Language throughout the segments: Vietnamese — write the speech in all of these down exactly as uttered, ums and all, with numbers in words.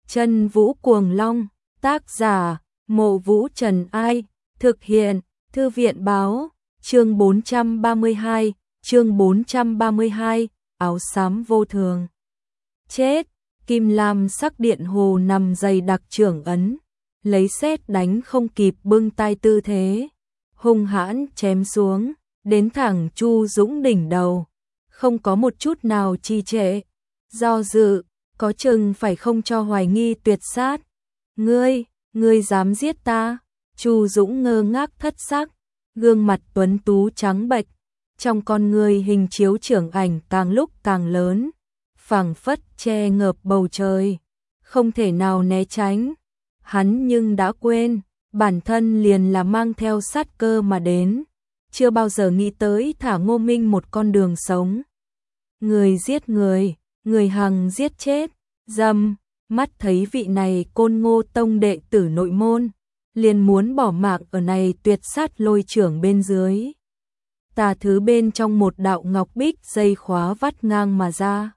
Chân Vũ Cuồng Long, tác giả, Mộ Vũ Trần Ai, thực hiện, Thư viện báo, chương bốn trăm ba mươi hai, chương bốn trăm ba mươi hai, áo xám vô thường. Chết, kim lam sắc điện hồ nằm dày đặc trưởng ấn, lấy sét đánh không kịp bưng tay tư thế, hung hãn chém xuống, đến thẳng Chu Dũng đỉnh đầu, không có một chút nào trì trệ, do dự, có chừng phải không cho hoài nghi tuyệt sát. Ngươi, ngươi dám giết ta? Chu Dũng ngơ ngác thất sắc, gương mặt tuấn tú trắng bệch, trong con người hình chiếu trưởng ảnh càng lúc càng lớn, phảng phất che ngợp bầu trời, không thể nào né tránh. Hắn nhưng đã quên, bản thân liền là mang theo sát cơ mà đến, chưa bao giờ nghĩ tới thả Ngô Minh một con đường sống. Người giết người, người hằng giết chết, dâm, mắt thấy vị này Côn Ngô Tông đệ tử nội môn, liền muốn bỏ mạng ở này tuyệt sát lôi trưởng bên dưới. Tà thứ bên trong một đạo ngọc bích dây khóa vắt ngang mà ra.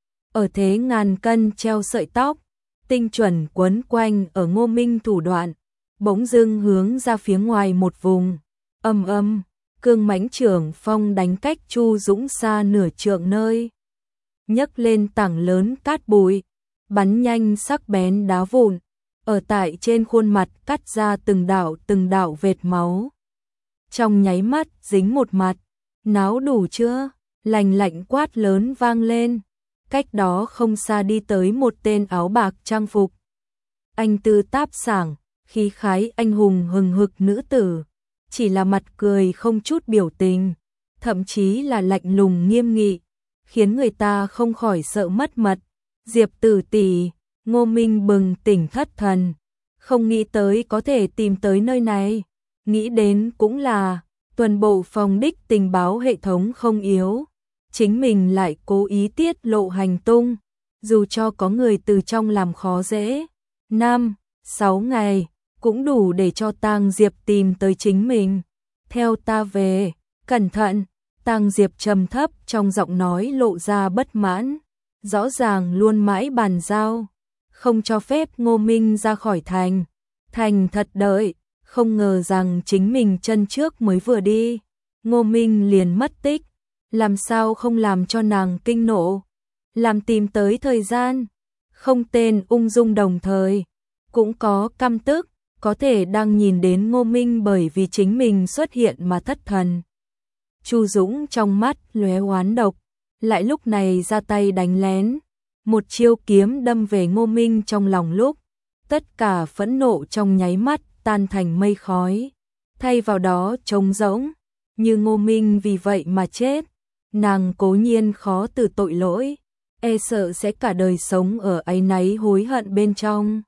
Ở thế ngàn cân treo sợi tóc, tinh chuẩn quấn quanh ở Ngô Minh thủ đoạn, bỗng dưng hướng ra phía ngoài một vùng, âm âm, cương mãnh trưởng phong đánh cách Chu Dũng xa nửa trượng nơi. Nhấc lên tảng lớn cát bụi, bắn nhanh sắc bén đá vụn, ở tại trên khuôn mặt cắt ra từng đạo từng đạo vệt máu. Trong nháy mắt dính một mặt, náo đủ chưa? Lành lạnh quát lớn vang lên, cách đó không xa đi tới một tên áo bạc trang phục. Anh tư táp sảng, khí khái anh hùng hừng hực nữ tử, chỉ là mặt cười không chút biểu tình, thậm chí là lạnh lùng nghiêm nghị, khiến người ta không khỏi sợ mất mật. Diệp tử tỷ, Ngô Minh bừng tỉnh thất thần, không nghĩ tới có thể tìm tới nơi này, nghĩ đến cũng là tuần bộ phòng đích tình báo hệ thống không yếu, chính mình lại cố ý tiết lộ hành tung, dù cho có người từ trong làm khó dễ, năm, sáu ngày, cũng đủ để cho Tang Diệp tìm tới chính mình. Theo ta về, cẩn thận, Tang Diệp trầm thấp trong giọng nói lộ ra bất mãn, rõ ràng luôn mãi bàn giao, không cho phép Ngô Minh ra khỏi thành. Thành thật đợi, không ngờ rằng chính mình chân trước mới vừa đi, Ngô Minh liền mất tích, làm sao không làm cho nàng kinh nộ, làm tìm tới thời gian, không tên ung dung đồng thời, cũng có căm tức, có thể đang nhìn đến Ngô Minh bởi vì chính mình xuất hiện mà thất thần. Chu Dũng trong mắt lóe oán độc, lại lúc này ra tay đánh lén, một chiêu kiếm đâm về Ngô Minh trong lòng lúc, tất cả phẫn nộ trong nháy mắt tan thành mây khói, thay vào đó trống rỗng, như Ngô Minh vì vậy mà chết, nàng cố nhiên khó từ tội lỗi, e sợ sẽ cả đời sống ở áy náy hối hận bên trong.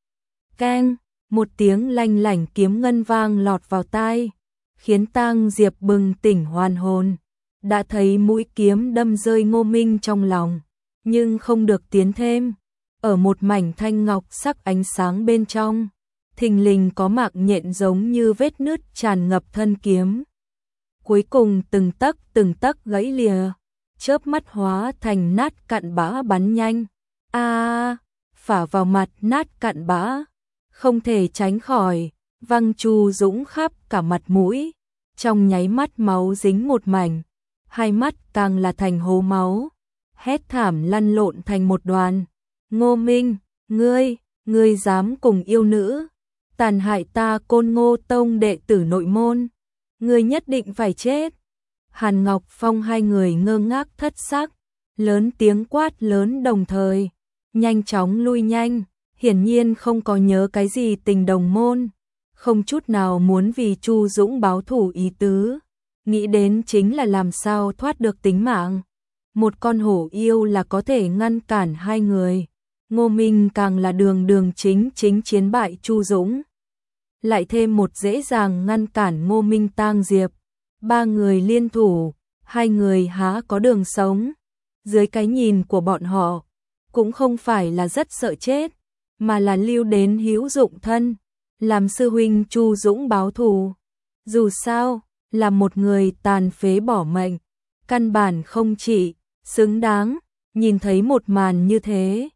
Keng, một tiếng lanh lảnh kiếm ngân vang lọt vào tai, khiến Tang Diệp bừng tỉnh hoàn hồn, đã thấy mũi kiếm đâm rơi Ngô Minh trong lòng, nhưng không được tiến thêm, ở một mảnh thanh ngọc sắc ánh sáng bên trong, thình lình có mạng nhện giống như vết nứt tràn ngập thân kiếm. Cuối cùng từng tấc từng tấc gãy lìa, chớp mắt hóa thành nát cặn bã bắn nhanh. A, à, phả vào mặt nát cặn bã, không thể tránh khỏi, văng Chu Dũng khắp cả mặt mũi, trong nháy mắt máu dính một mảnh, hai mắt càng là thành hố máu, hét thảm lăn lộn thành một đoàn. Ngô Minh, ngươi, ngươi dám cùng yêu nữ tàn hại ta Côn Ngô Tông đệ tử nội môn, ngươi nhất định phải chết. Hàn Ngọc Phong hai người ngơ ngác thất sắc, lớn tiếng quát lớn đồng thời, nhanh chóng lui nhanh, hiển nhiên không có nhớ cái gì tình đồng môn, không chút nào muốn vì Chu Dũng báo thù ý tứ, nghĩ đến chính là làm sao thoát được tính mạng. Một con hổ yêu là có thể ngăn cản hai người, Ngô Minh càng là đường đường chính chính chiến bại Chu Dũng, lại thêm một dễ dàng ngăn cản Ngô Minh Tang Diệp, ba người liên thủ, hai người há có đường sống. Dưới cái nhìn của bọn họ, cũng không phải là rất sợ chết, mà là lưu đến hữu dụng thân, làm sư huynh Chu Dũng báo thù. Dù sao, là một người tàn phế bỏ mệnh, căn bản không chỉ xứng đáng. Nhìn thấy một màn như thế,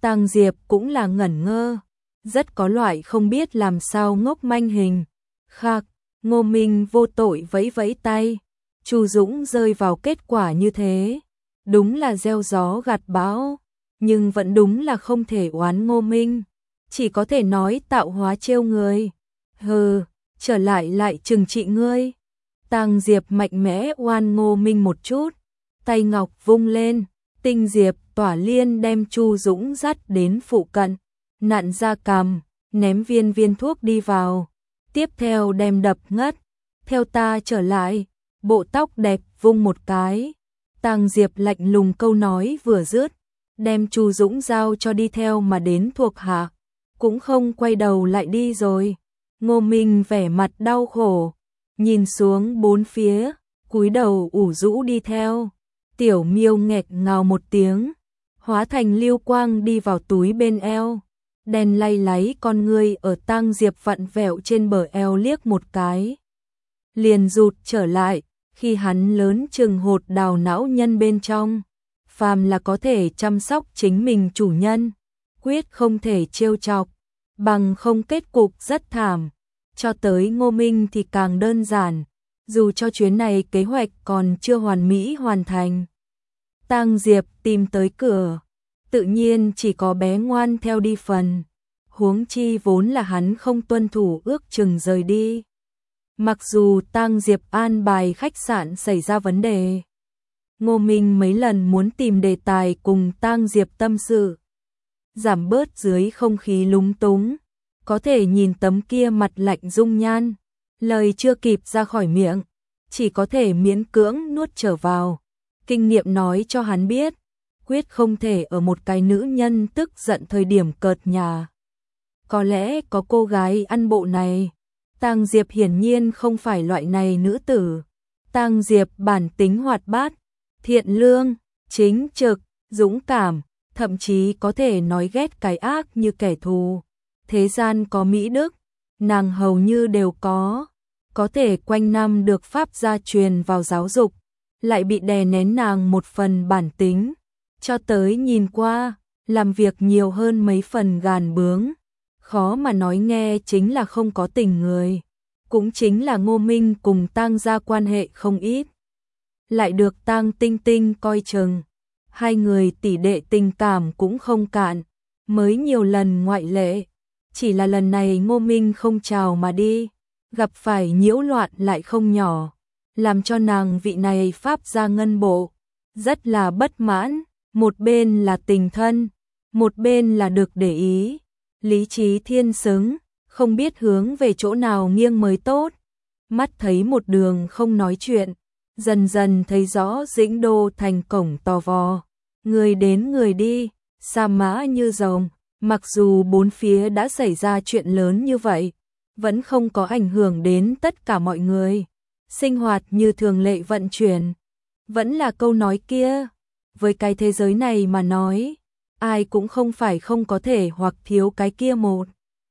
Tang Diệp cũng là ngẩn ngơ, rất có loại không biết làm sao ngốc manh hình. Khạc, Ngô Minh vô tội vẫy vẫy tay, Chu Dũng rơi vào kết quả như thế, đúng là gieo gió gặt bão, nhưng vẫn đúng là không thể oán Ngô Minh, chỉ có thể nói tạo hóa trêu người. Hừ, trở lại lại trừng trị ngươi. Tang Diệp mạnh mẽ oan Ngô Minh một chút, tay ngọc vung lên, tinh diệp tỏa liên đem Chu Dũng dắt đến phụ cận, nặn ra cằm, ném viên viên thuốc đi vào, tiếp theo đem đập ngất, theo ta trở lại, bộ tóc đẹp vung một cái. Tang Diệp lạnh lùng câu nói vừa dứt, đem Chu Dũng giao cho đi theo mà đến thuộc hạ, cũng không quay đầu lại đi rồi. Ngô Minh vẻ mặt đau khổ, nhìn xuống bốn phía, cúi đầu ủ rũ đi theo. Tiểu Miêu nghẹt ngào một tiếng, hóa thành lưu quang đi vào túi bên eo, đèn lay láy con ngươi ở Tang Diệp vặn vẹo trên bờ eo liếc một cái, liền rụt trở lại. Khi hắn lớn chừng hột đào não nhân bên trong, phàm là có thể chăm sóc chính mình chủ nhân, quyết không thể trêu chọc, bằng không kết cục rất thảm. Cho tới Ngô Minh thì càng đơn giản, dù cho chuyến này kế hoạch còn chưa hoàn mỹ hoàn thành. Tang Diệp tìm tới cửa, tự nhiên chỉ có bé ngoan theo đi phần, huống chi vốn là hắn không tuân thủ ước chừng rời đi. Mặc dù Tang Diệp an bài khách sạn xảy ra vấn đề, Ngô Minh mấy lần muốn tìm đề tài cùng Tang Diệp tâm sự, giảm bớt dưới không khí lúng túng, có thể nhìn tấm kia mặt lạnh dung nhan, lời chưa kịp ra khỏi miệng, chỉ có thể miễn cưỡng nuốt trở vào. Kinh nghiệm nói cho hắn biết, quyết không thể ở một cái nữ nhân tức giận thời điểm cợt nhả. Có lẽ có cô gái ăn bộ này, Tang Diệp hiển nhiên không phải loại này nữ tử. Tang Diệp bản tính hoạt bát, thiện lương, chính trực, dũng cảm, thậm chí có thể nói ghét cái ác như kẻ thù. Thế gian có mỹ đức, nàng hầu như đều có, có thể quanh năm được pháp gia truyền vào giáo dục, lại bị đè nén nàng một phần bản tính, cho tới nhìn qua, làm việc nhiều hơn mấy phần gàn bướng. Khó mà nói nghe chính là không có tình người, cũng chính là Ngô Minh cùng Tang gia quan hệ không ít, lại được Tang Tinh Tinh coi chừng, hai người tỷ đệ tình cảm cũng không cạn, mới nhiều lần ngoại lệ, chỉ là lần này Ngô Minh không chào mà đi, gặp phải nhiễu loạn lại không nhỏ, làm cho nàng vị này pháp gia ngân bộ rất là bất mãn, một bên là tình thân, một bên là được để ý. Lý trí thiên xứng, không biết hướng về chỗ nào nghiêng mới tốt. Mắt thấy một đường không nói chuyện, dần dần thấy rõ Dĩnh Đô thành cổng to vò, người đến người đi, sa mã như rồng. Mặc dù bốn phía đã xảy ra chuyện lớn như vậy, vẫn không có ảnh hưởng đến tất cả mọi người. Sinh hoạt như thường lệ vận chuyển. Vẫn là câu nói kia, với cái thế giới này mà nói, ai cũng không phải không có thể hoặc thiếu cái kia một.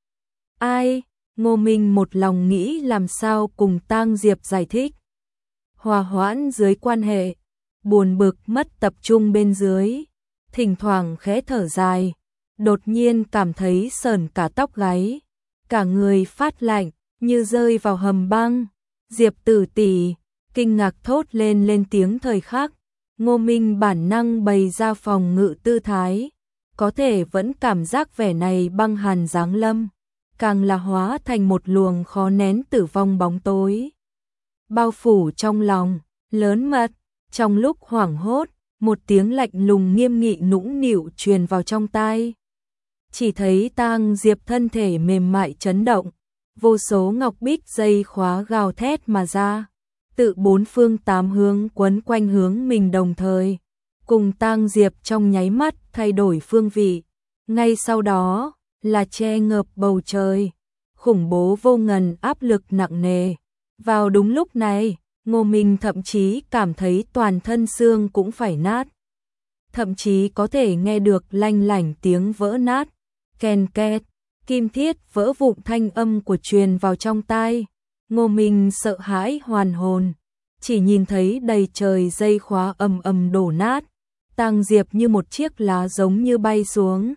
Ai, Ngô Minh một lòng nghĩ làm sao cùng Tang Diệp giải thích. Hòa hoãn dưới quan hệ, buồn bực mất tập trung bên dưới, thỉnh thoảng khẽ thở dài, đột nhiên cảm thấy sờn cả tóc gáy, cả người phát lạnh, như rơi vào hầm băng. Diệp tử tỷ, kinh ngạc thốt lên lên tiếng thời khắc, Ngô Minh bản năng bày ra phòng ngự tư thái, có thể vẫn cảm giác vẻ này băng hàn giáng lâm, càng là hóa thành một luồng khó nén tử vong bóng tối. Bao phủ trong lòng, lớn mật, trong lúc hoảng hốt, một tiếng lạnh lùng nghiêm nghị nũng nịu truyền vào trong tai. Chỉ thấy Tang Diệp thân thể mềm mại chấn động, vô số ngọc bích dây khóa gào thét mà ra, tự bốn phương tám hướng quấn quanh hướng mình đồng thời, cùng Tang Diệp trong nháy mắt thay đổi phương vị. Ngay sau đó là che ngợp bầu trời, khủng bố vô ngần áp lực nặng nề. Vào đúng lúc này, Ngô Minh thậm chí cảm thấy toàn thân xương cũng phải nát. Thậm chí có thể nghe được lanh lảnh tiếng vỡ nát, ken két, kim thiết vỡ vụn thanh âm của truyền vào trong tai. Ngô Minh sợ hãi hoàn hồn, chỉ nhìn thấy đầy trời dây khóa ầm ầm đổ nát, Tang Diệp như một chiếc lá giống như bay xuống,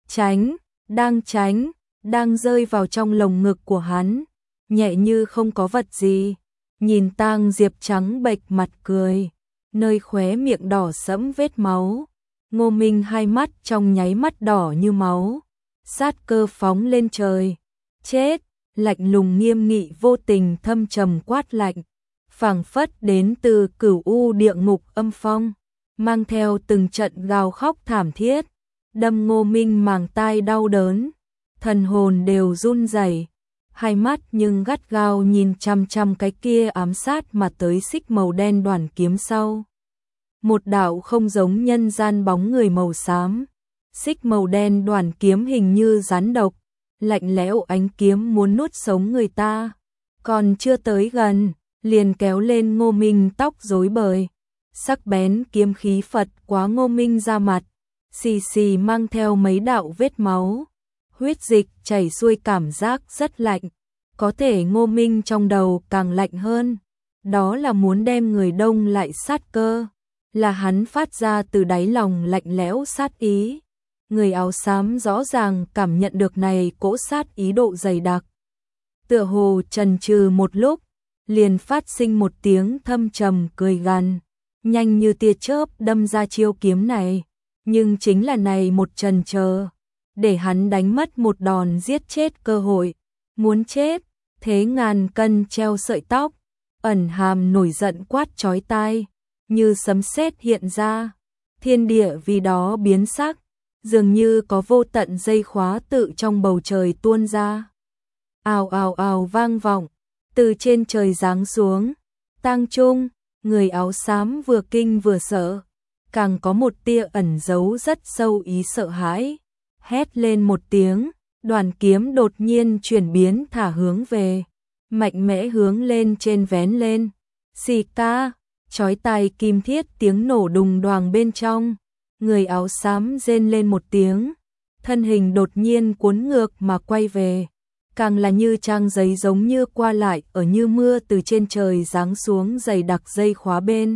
tránh, đang tránh, đang rơi vào trong lồng ngực của hắn, nhẹ như không có vật gì. Nhìn Tang Diệp trắng bệch mặt cười, nơi khóe miệng đỏ sẫm vết máu. Ngô Minh hai mắt trong nháy mắt đỏ như máu, sát cơ phóng lên trời. Chết, lạnh lùng nghiêm nghị vô tình thâm trầm quát lạnh, phảng phất đến từ cửu u địa ngục âm phong, mang theo từng trận gào khóc thảm thiết, đâm Ngô Minh màng tai đau đớn, thần hồn đều run rẩy, hai mắt nhưng gắt gao nhìn chăm chăm cái kia ám sát mà tới xích màu đen đoàn kiếm sau. Một đạo không giống nhân gian bóng người màu xám, xích màu đen đoàn kiếm hình như rắn độc, lạnh lẽo ánh kiếm muốn nuốt sống người ta. Còn chưa tới gần, liền kéo lên Ngô Minh tóc rối bời, sắc bén kiếm khí phật quá Ngô Minh ra mặt, xì xì mang theo mấy đạo vết máu, huyết dịch chảy xuôi, cảm giác rất lạnh. Có thể Ngô Minh trong đầu càng lạnh hơn, đó là muốn đem người đông lại sát cơ, là hắn phát ra từ đáy lòng lạnh lẽo sát ý. Người áo xám rõ ràng cảm nhận được này cỗ sát ý độ dày đặc. Tựa hồ chần chừ một lúc, liền phát sinh một tiếng thâm trầm cười gằn, nhanh như tia chớp đâm ra chiêu kiếm này, nhưng chính là này một chần chờ, để hắn đánh mất một đòn giết chết cơ hội. Muốn chết, thế ngàn cân treo sợi tóc, ẩn hàm nổi giận quát chói tai, như sấm sét hiện ra, thiên địa vì đó biến sắc, dường như có vô tận dây khóa tự trong bầu trời tuôn ra. Ào ào ào vang vọng, từ trên trời giáng xuống. Tang Trung, người áo xám vừa kinh vừa sợ, càng có một tia ẩn giấu rất sâu ý sợ hãi, hét lên một tiếng, đoàn kiếm đột nhiên chuyển biến thả hướng về, mạnh mẽ hướng lên trên vén lên. Xì ca, chói tai kim thiết tiếng nổ đùng đoàng bên trong, người áo xám rên lên một tiếng, thân hình đột nhiên cuốn ngược mà quay về, càng là như trang giấy giống như qua lại ở như mưa từ trên trời giáng xuống dày đặc dây khóa bên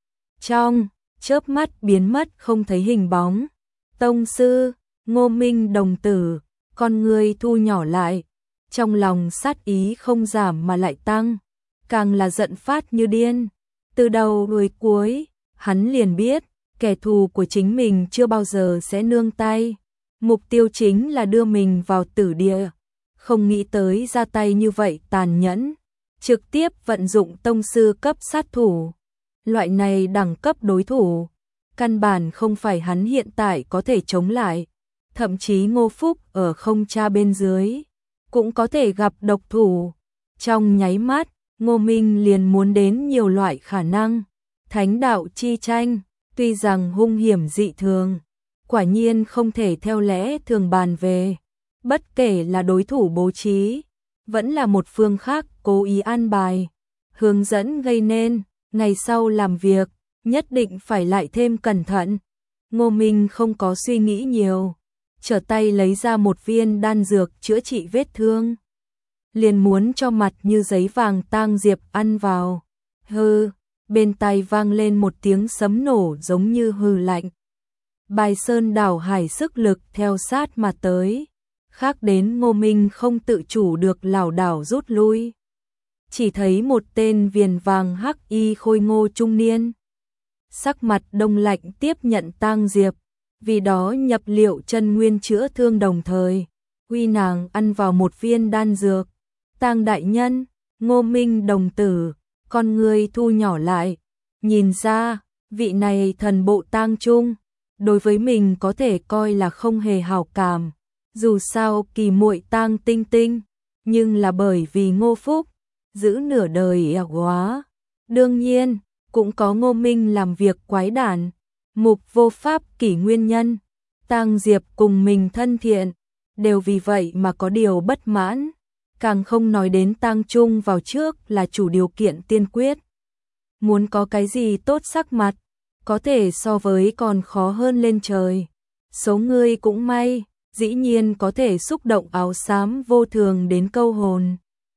trong, chớp mắt biến mất không thấy hình bóng. Tông sư, Ngô Minh đồng tử, con người thu nhỏ lại, trong lòng sát ý không giảm mà lại tăng, càng là giận phát như điên. Từ đầu đuôi cuối, hắn liền biết, kẻ thù của chính mình chưa bao giờ sẽ nương tay, mục tiêu chính là đưa mình vào tử địa, không nghĩ tới ra tay như vậy tàn nhẫn, trực tiếp vận dụng tông sư cấp sát thủ. Loại này đẳng cấp đối thủ, căn bản không phải hắn hiện tại có thể chống lại, thậm chí Ngô Phúc ở không cha bên dưới, cũng có thể gặp độc thủ. Trong nháy mắt, Ngô Minh liền muốn đến nhiều loại khả năng. Thánh đạo chi tranh, tuy rằng hung hiểm dị thường, quả nhiên không thể theo lẽ thường bàn về. Bất kể là đối thủ bố trí, vẫn là một phương khác cố ý an bài, hướng dẫn gây nên, ngày sau làm việc, nhất định phải lại thêm cẩn thận. Ngô Minh không có suy nghĩ nhiều, trở tay lấy ra một viên đan dược chữa trị vết thương, liền muốn cho mặt như giấy vàng Tang Diệp ăn vào. Hừ, bên tai vang lên một tiếng sấm nổ giống như hừ lạnh. Bài sơn đảo hải sức lực theo sát mà tới, khác đến Ngô Minh không tự chủ được lảo đảo rút lui. Chỉ thấy một tên viền vàng hắc y khôi ngô trung niên, sắc mặt đông lạnh tiếp nhận Tang Diệp, vì đó nhập liệu chân nguyên chữa thương đồng thời, huy nàng ăn vào một viên đan dược. Tang đại nhân, Ngô Minh đồng tử, con người thu nhỏ lại, nhìn ra, vị này thần bộ Tang Trung, đối với mình có thể coi là không hề hảo cảm, dù sao kỳ muội Tang Tinh Tinh, nhưng là bởi vì Ngô Phúc, giữ nửa đời ẻo quá. Đương nhiên, cũng có Ngô Minh làm việc quái đản, mục vô pháp kỷ nguyên nhân, Tang Diệp cùng mình thân thiện, đều vì vậy mà có điều bất mãn. Càng không nói đến Tang Trung vào trước là chủ điều kiện tiên quyết. Muốn có cái gì tốt sắc mặt, có thể so với còn khó hơn lên trời. Số người cũng may, dĩ nhiên có thể xúc động áo xám vô thường đến câu hồn.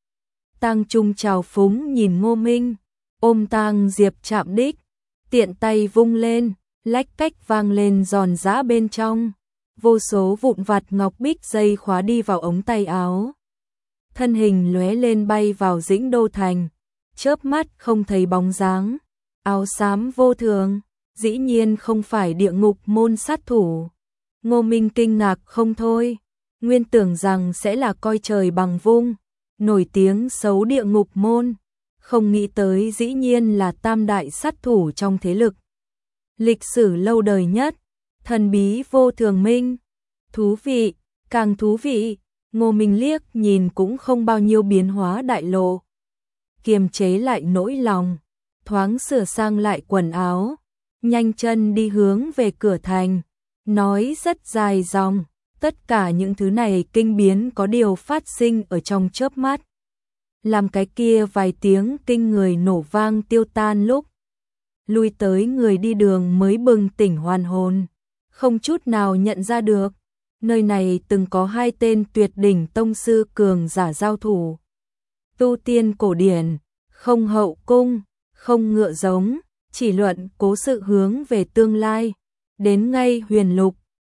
Tang Trung trào phúng nhìn Ngô Minh, ôm Tang Diệp chạm đích, tiện tay vung lên, lách cách vang lên giòn giã bên trong. vô số vụn vặt ngọc bích dây khóa đi vào ống tay áo. Thân hình lóe lên bay vào Dĩnh Đô Thành, chớp mắt không thấy bóng dáng. Áo xám vô thường, dĩ nhiên không phải địa ngục môn sát thủ. Ngô Minh kinh ngạc không thôi, nguyên tưởng rằng sẽ là coi trời bằng vung, nổi tiếng xấu địa ngục môn, không nghĩ tới dĩ nhiên là tam đại sát thủ trong thế lực. Lịch sử lâu đời nhất, thần bí vô thường minh. Thú vị, càng thú vị, Ngô Minh liếc nhìn cũng không bao nhiêu biến hóa đại lộ. Kiềm chế lại nỗi lòng, thoáng sửa sang lại quần áo, nhanh chân đi hướng về cửa thành, nói rất dài dòng, tất cả những thứ này kinh biến có điều phát sinh ở trong chớp mắt. Làm cái kia vài tiếng kinh người nổ vang tiêu tan lúc lui tới người đi đường mới bừng tỉnh hoàn hồn, không chút nào nhận ra được, nơi này từng có hai tên tuyệt đỉnh tông sư cường giả giao thủ. Tu tiên cổ điển, không hậu cung, không ngựa giống, chỉ luận cố sự hướng về tương lai, đến ngay huyền lục,